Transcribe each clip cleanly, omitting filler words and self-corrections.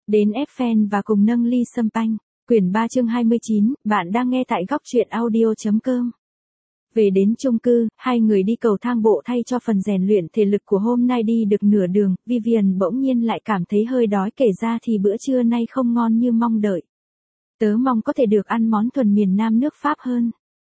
đến Eiffel và cùng nâng ly champagne. Quyển 3 chương 29, bạn đang nghe tại góc truyện audio.com. Về đến chung cư, hai người đi cầu thang bộ thay cho phần rèn luyện thể lực của hôm nay. Đi được nửa đường, Vivian bỗng nhiên lại cảm thấy hơi đói, kể ra thì bữa trưa nay không ngon như mong đợi. Tớ mong có thể được ăn món thuần miền Nam nước Pháp hơn.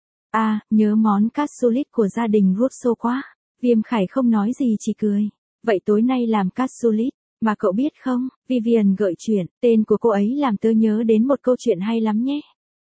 À, nhớ món cassoulet của gia đình Rousseau quá. Viêm Khải không nói gì chỉ cười. Vậy tối nay làm cassoulet, mà cậu biết không, Vivian gợi chuyện, tên của cô ấy làm tớ nhớ đến một câu chuyện hay lắm nhé.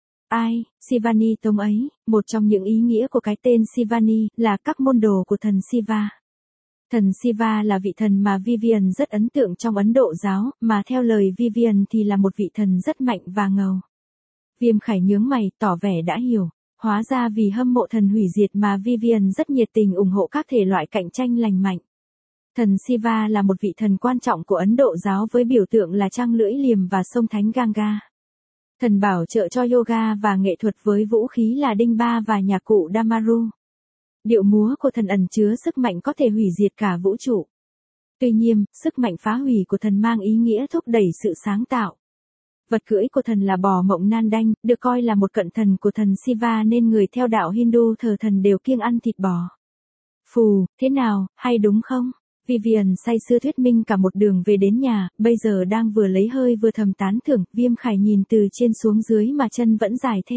Ai, Shivani Tông ấy, một trong những ý nghĩa của cái tên Shivani là các môn đồ của thần Shiva. Thần Shiva là vị thần mà Vivian rất ấn tượng trong Ấn Độ giáo, mà theo lời Vivian thì là một vị thần rất mạnh và ngầu. Viêm Khải nhướng mày, tỏ vẻ đã hiểu. Hóa ra vì hâm mộ thần hủy diệt mà Vivian rất nhiệt tình ủng hộ các thể loại cạnh tranh lành mạnh. Thần Shiva là một vị thần quan trọng của Ấn Độ giáo với biểu tượng là trăng lưỡi liềm và sông Thánh Ganga. Thần bảo trợ cho yoga và nghệ thuật với vũ khí là đinh ba và nhạc cụ Damaru. Điệu múa của thần ẩn chứa sức mạnh có thể hủy diệt cả vũ trụ. Tuy nhiên, sức mạnh phá hủy của thần mang ý nghĩa thúc đẩy sự sáng tạo. Vật cưỡi của thần là bò mộng nan đanh, được coi là một cận thần của thần Shiva nên người theo đạo Hindu thờ thần đều kiêng ăn thịt bò. Phù, thế nào, hay đúng không? Vivian say sưa thuyết minh cả một đường về đến nhà, bây giờ đang vừa lấy hơi vừa thầm tán thưởng. Viêm Khải nhìn từ trên xuống dưới mà chân vẫn dài thế.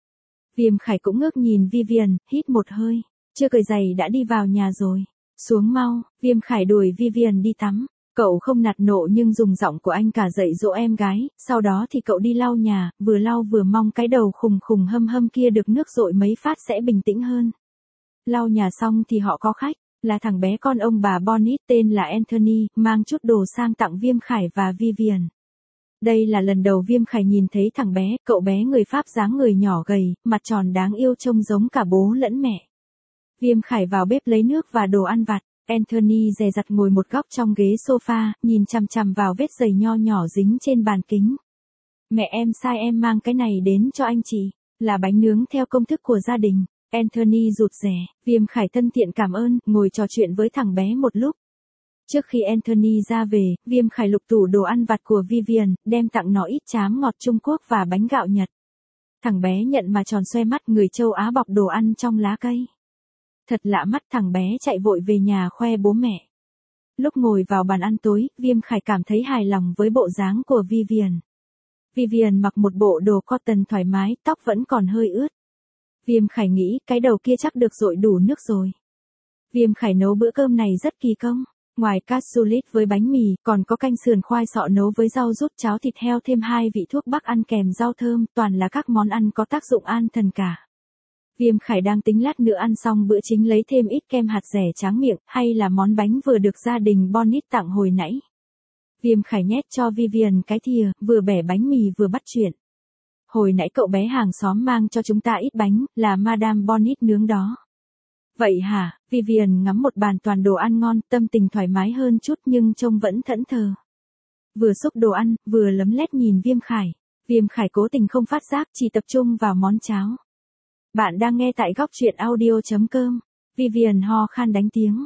Viêm Khải cũng ngước nhìn Vivian, hít một hơi. Chưa cởi giày đã đi vào nhà rồi. Xuống mau, Viêm Khải đuổi Vivian đi tắm. Cậu không nạt nộ nhưng dùng giọng của anh cả dạy dỗ em gái, sau đó thì cậu đi lau nhà, vừa lau vừa mong cái đầu khùng khùng hâm hâm kia được nước dội mấy phát sẽ bình tĩnh hơn. Lau nhà xong thì họ có khách, là thằng bé con ông bà Bonnet tên là Anthony, mang chút đồ sang tặng Viêm Khải và Vivian. Đây là lần đầu Viêm Khải nhìn thấy thằng bé, cậu bé người Pháp dáng người nhỏ gầy, mặt tròn đáng yêu trông giống cả bố lẫn mẹ. Viêm Khải vào bếp lấy nước và đồ ăn vặt. Anthony dè dặt ngồi một góc trong ghế sofa, nhìn chằm chằm vào vết giày nho nhỏ dính trên bàn kính. Mẹ em sai em mang cái này đến cho anh chị, là bánh nướng theo công thức của gia đình. Anthony rụt rè, Viêm Khải thân thiện cảm ơn, ngồi trò chuyện với thằng bé một lúc. Trước khi Anthony ra về, Viêm Khải lục tủ đồ ăn vặt của Vivian, đem tặng nó ít trám ngọt Trung Quốc và bánh gạo Nhật. Thằng bé nhận mà tròn xoe mắt, người châu Á bọc đồ ăn trong lá cây. Thật lạ mắt, thằng bé chạy vội về nhà khoe bố mẹ. Lúc ngồi vào bàn ăn tối, Viêm Khải cảm thấy hài lòng với bộ dáng của Vivian. Vivian mặc một bộ đồ cotton thoải mái, tóc vẫn còn hơi ướt. Viêm Khải nghĩ cái đầu kia chắc được dội đủ nước rồi. Viêm Khải nấu bữa cơm này rất kỳ công. Ngoài cassoulet với bánh mì, còn có canh sườn khoai sọ nấu với rau rút, cháo thịt heo thêm 2 vị thuốc bắc ăn kèm rau thơm, toàn là các món ăn có tác dụng an thần cả. Viêm Khải đang tính lát nữa ăn xong bữa chính lấy thêm ít kem hạt dẻ tráng miệng, hay là món bánh vừa được gia đình Bonnet tặng hồi nãy. Viêm Khải nhét cho Vivian cái thìa, vừa bẻ bánh mì vừa bắt chuyện. Hồi nãy cậu bé hàng xóm mang cho chúng ta ít bánh, là Madame Bonnet nướng đó. Vậy hả? Vivian ngắm một bàn toàn đồ ăn ngon, tâm tình thoải mái hơn chút nhưng trông vẫn thẫn thờ. Vừa xúc đồ ăn, vừa lấm lét nhìn Viêm Khải. Viêm Khải cố tình không phát giác, chỉ tập trung vào món cháo. Bạn đang nghe tại góc truyện audio.com. Vivian ho khan đánh tiếng.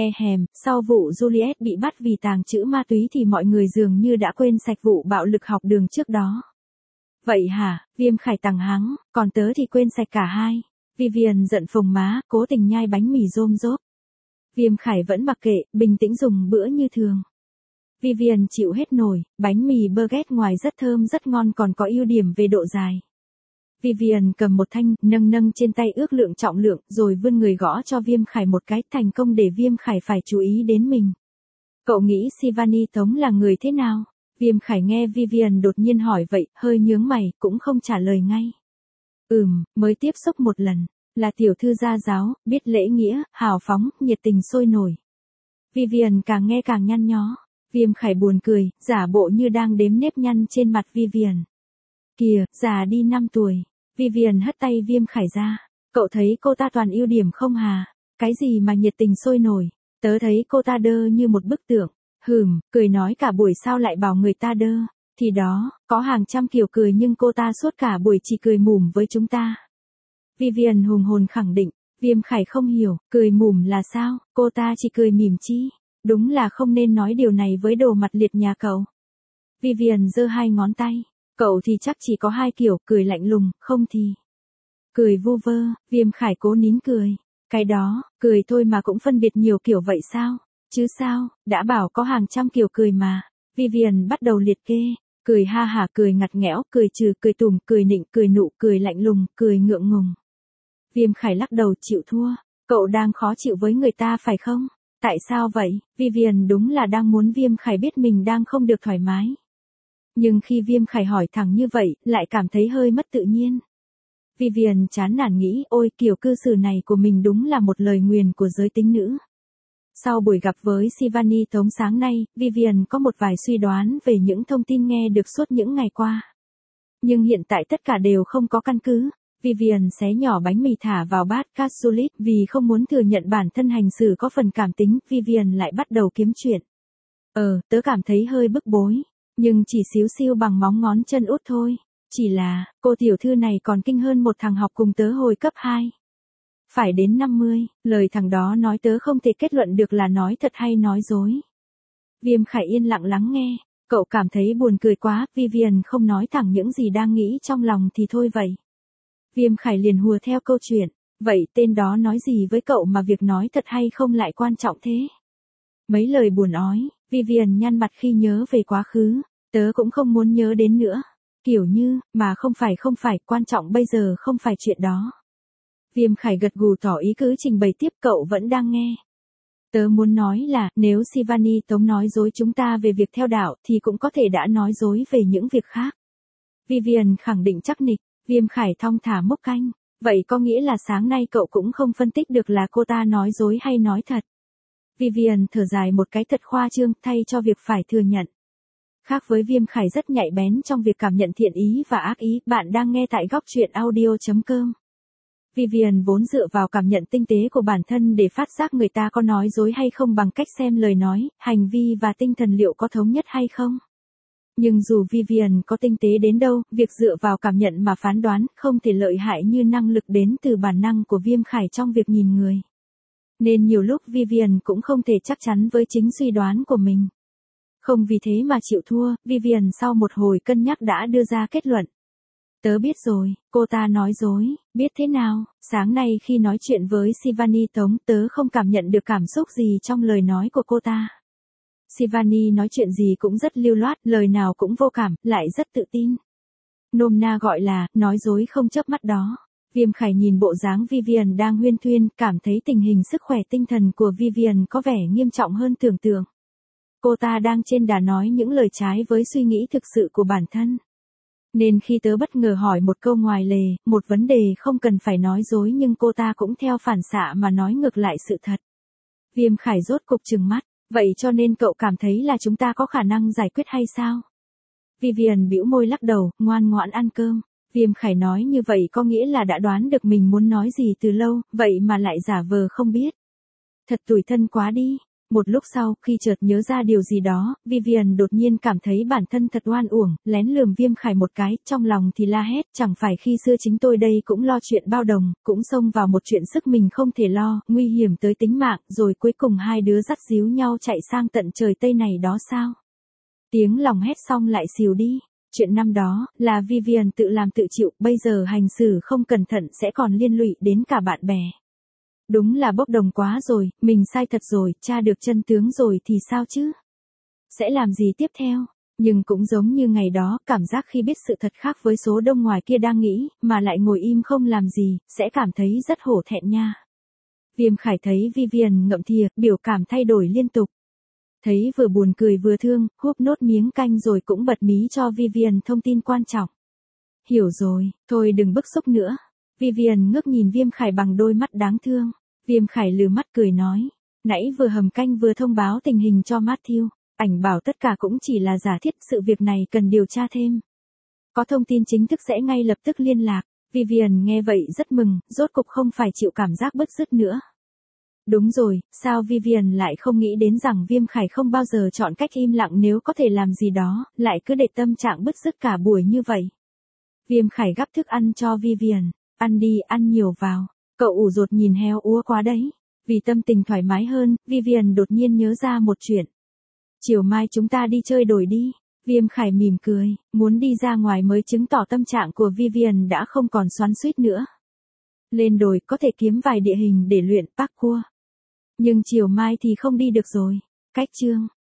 Sau vụ Juliet bị bắt vì tàng trữ ma túy thì mọi người dường như đã quên sạch vụ bạo lực học đường trước đó. Vậy hả? Viêm Khải tằng hắng, còn tớ thì quên sạch cả hai. Vivian giận phồng má, cố tình nhai bánh mì rôm rốp. Viêm Khải vẫn mặc kệ, bình tĩnh dùng bữa như thường. Vivian chịu hết nổi, bánh mì baguette ngoài rất thơm rất ngon còn có ưu điểm về độ dài. Vivian cầm một thanh, nâng trên tay ước lượng trọng lượng, rồi vươn người gõ cho Viêm Khải một cái, thành công để Viêm Khải phải chú ý đến mình. Cậu nghĩ Shivani Tống là người thế nào? Viêm Khải nghe Vivian đột nhiên hỏi vậy, hơi nhướng mày, cũng không trả lời ngay. Mới tiếp xúc một lần, là tiểu thư gia giáo, biết lễ nghĩa, hào phóng, nhiệt tình sôi nổi. Vivian càng nghe càng nhăn nhó. Viêm Khải buồn cười, giả bộ như đang đếm nếp nhăn trên mặt Vivian. Kìa, già đi 5 tuổi. Vivian hất tay Viêm Khải ra. Cậu thấy cô ta toàn ưu điểm không hà? Cái gì mà nhiệt tình sôi nổi? Tớ thấy cô ta đơ như một bức tượng. Cười nói cả buổi sao lại bảo người ta đơ? Thì đó, có hàng trăm kiểu cười nhưng cô ta suốt cả buổi chỉ cười mủm với chúng ta. Vivian hùng hồn khẳng định. Viêm Khải không hiểu, cười mủm là sao? Cô ta chỉ cười mỉm chi? Đúng là không nên nói điều này với đồ mặt liệt nhà cậu. Vivian giơ hai ngón tay. Cậu thì chắc chỉ có hai kiểu, cười lạnh lùng, không thì cười vu vơ. Viêm Khải cố nín cười. Cái đó, cười thôi mà cũng phân biệt nhiều kiểu vậy sao? Chứ sao, đã bảo có hàng trăm kiểu cười mà. Vivian bắt đầu liệt kê. Cười ha hả, cười ngặt nghẽo, cười trừ, cười tủm, cười nịnh, cười nụ, cười lạnh lùng, cười ngượng ngùng. Viêm Khải lắc đầu chịu thua. Cậu đang khó chịu với người ta phải không? Tại sao vậy? Vivian đúng là đang muốn Viêm Khải biết mình đang không được thoải mái. Nhưng khi Viêm Khải hỏi thẳng như vậy, lại cảm thấy hơi mất tự nhiên. Vivian chán nản nghĩ, ôi kiểu cư xử này của mình đúng là một lời nguyền của giới tính nữ. Sau buổi gặp với Shivani Tống sáng nay, Vivian có một vài suy đoán về những thông tin nghe được suốt những ngày qua. Nhưng hiện tại tất cả đều không có căn cứ. Vivian xé nhỏ bánh mì thả vào bát cassoulet vì không muốn thừa nhận bản thân hành xử có phần cảm tính, Vivian lại bắt đầu kiếm chuyện. Tớ cảm thấy hơi bức bối, nhưng chỉ xíu xiu bằng móng ngón chân út thôi. Chỉ là, cô tiểu thư này còn kinh hơn một thằng học cùng tớ hồi cấp 2. Phải đến 50, lời thằng đó nói tớ không thể kết luận được là nói thật hay nói dối. Viêm Khải yên lặng lắng nghe, cậu cảm thấy buồn cười quá, Vivian không nói thẳng những gì đang nghĩ trong lòng thì thôi vậy. Viêm Khải liền hùa theo câu chuyện, vậy tên đó nói gì với cậu mà việc nói thật hay không lại quan trọng thế? Mấy lời buồn ói, Vivian nhăn mặt khi nhớ về quá khứ, tớ cũng không muốn nhớ đến nữa. Kiểu như, mà không phải, quan trọng bây giờ không phải chuyện đó. Viêm Khải gật gù tỏ ý cứ trình bày tiếp, cậu vẫn đang nghe. Tớ muốn nói là, nếu Shivani Tống nói dối chúng ta về việc theo đạo thì cũng có thể đã nói dối về những việc khác. Vivian khẳng định chắc nịch, Viêm Khải thong thả múc canh. Vậy có nghĩa là sáng nay cậu cũng không phân tích được là cô ta nói dối hay nói thật. Vivian thở dài một cái thật khoa trương thay cho việc phải thừa nhận. Khác với Viêm Khải rất nhạy bén trong việc cảm nhận thiện ý và ác ý, bạn đang nghe tại góc truyện audio.com. Vivian vốn dựa vào cảm nhận tinh tế của bản thân để phát giác người ta có nói dối hay không bằng cách xem lời nói, hành vi và tinh thần liệu có thống nhất hay không. Nhưng dù Vivian có tinh tế đến đâu, việc dựa vào cảm nhận mà phán đoán không thể lợi hại như năng lực đến từ bản năng của Viêm Khải trong việc nhìn người. Nên nhiều lúc Vivian cũng không thể chắc chắn với chính suy đoán của mình. Không vì thế mà chịu thua, Vivian sau một hồi cân nhắc đã đưa ra kết luận. Tớ biết rồi, cô ta nói dối, biết thế nào, sáng nay khi nói chuyện với Shivani Tống tớ không cảm nhận được cảm xúc gì trong lời nói của cô ta. Shivani nói chuyện gì cũng rất lưu loát, lời nào cũng vô cảm, lại rất tự tin. Nôm na gọi là, nói dối không chớp mắt đó. Viêm Khải nhìn bộ dáng Vivian đang huyên thuyên, cảm thấy tình hình sức khỏe tinh thần của Vivian có vẻ nghiêm trọng hơn tưởng tượng. Cô ta đang trên đà nói những lời trái với suy nghĩ thực sự của bản thân. Nên khi tớ bất ngờ hỏi một câu ngoài lề, một vấn đề không cần phải nói dối nhưng cô ta cũng theo phản xạ mà nói ngược lại sự thật. Viêm Khải rốt cục trừng mắt, vậy cho nên cậu cảm thấy là chúng ta có khả năng giải quyết hay sao? Vivian bĩu môi lắc đầu, ngoan ngoãn ăn cơm. Viêm Khải nói như vậy có nghĩa là đã đoán được mình muốn nói gì từ lâu, vậy mà lại giả vờ không biết. Thật tủi thân quá đi. Một lúc sau, khi chợt nhớ ra điều gì đó, Vivian đột nhiên cảm thấy bản thân thật oan uổng, lén lườm Viêm Khải một cái, trong lòng thì la hét, chẳng phải khi xưa chính tôi đây cũng lo chuyện bao đồng, cũng xông vào một chuyện sức mình không thể lo, nguy hiểm tới tính mạng, rồi cuối cùng hai đứa dắt díu nhau chạy sang tận trời Tây này đó sao? Tiếng lòng hét xong lại xìu đi. Chuyện năm đó, là Vivian tự làm tự chịu, bây giờ hành xử không cẩn thận sẽ còn liên lụy đến cả bạn bè. Đúng là bốc đồng quá rồi, mình sai thật rồi, tra được chân tướng rồi thì sao chứ? Sẽ làm gì tiếp theo? Nhưng cũng giống như ngày đó, cảm giác khi biết sự thật khác với số đông ngoài kia đang nghĩ, mà lại ngồi im không làm gì, sẽ cảm thấy rất hổ thẹn nha. Viêm Khải thấy Vivian ngậm thìa, biểu cảm thay đổi liên tục. Thấy vừa buồn cười vừa thương, húp nốt miếng canh rồi cũng bật mí cho Vivian thông tin quan trọng. Hiểu rồi, thôi đừng bức xúc nữa. Vivian ngước nhìn Viêm Khải bằng đôi mắt đáng thương. Viêm Khải lừ mắt cười nói, nãy vừa hầm canh vừa thông báo tình hình cho Matthew, ảnh bảo tất cả cũng chỉ là giả thiết, sự việc này cần điều tra thêm. Có thông tin chính thức sẽ ngay lập tức liên lạc. Vivian nghe vậy rất mừng, rốt cục không phải chịu cảm giác bứt rứt nữa. Đúng rồi, sao Vivian lại không nghĩ đến rằng Viêm Khải không bao giờ chọn cách im lặng nếu có thể làm gì đó, lại cứ để tâm trạng bứt rứt cả buổi như vậy. Viêm Khải gắp thức ăn cho Vivian, ăn đi, ăn nhiều vào. Cậu ủ rột nhìn heo úa quá đấy. Vì tâm tình thoải mái hơn, Vivian đột nhiên nhớ ra một chuyện. Chiều mai chúng ta đi chơi đồi đi. Viêm Khải mỉm cười, muốn đi ra ngoài mới chứng tỏ tâm trạng của Vivian đã không còn xoắn xuýt nữa. Lên đồi có thể kiếm vài địa hình để luyện parkour. Nhưng chiều mai thì không đi được rồi. Cách chương.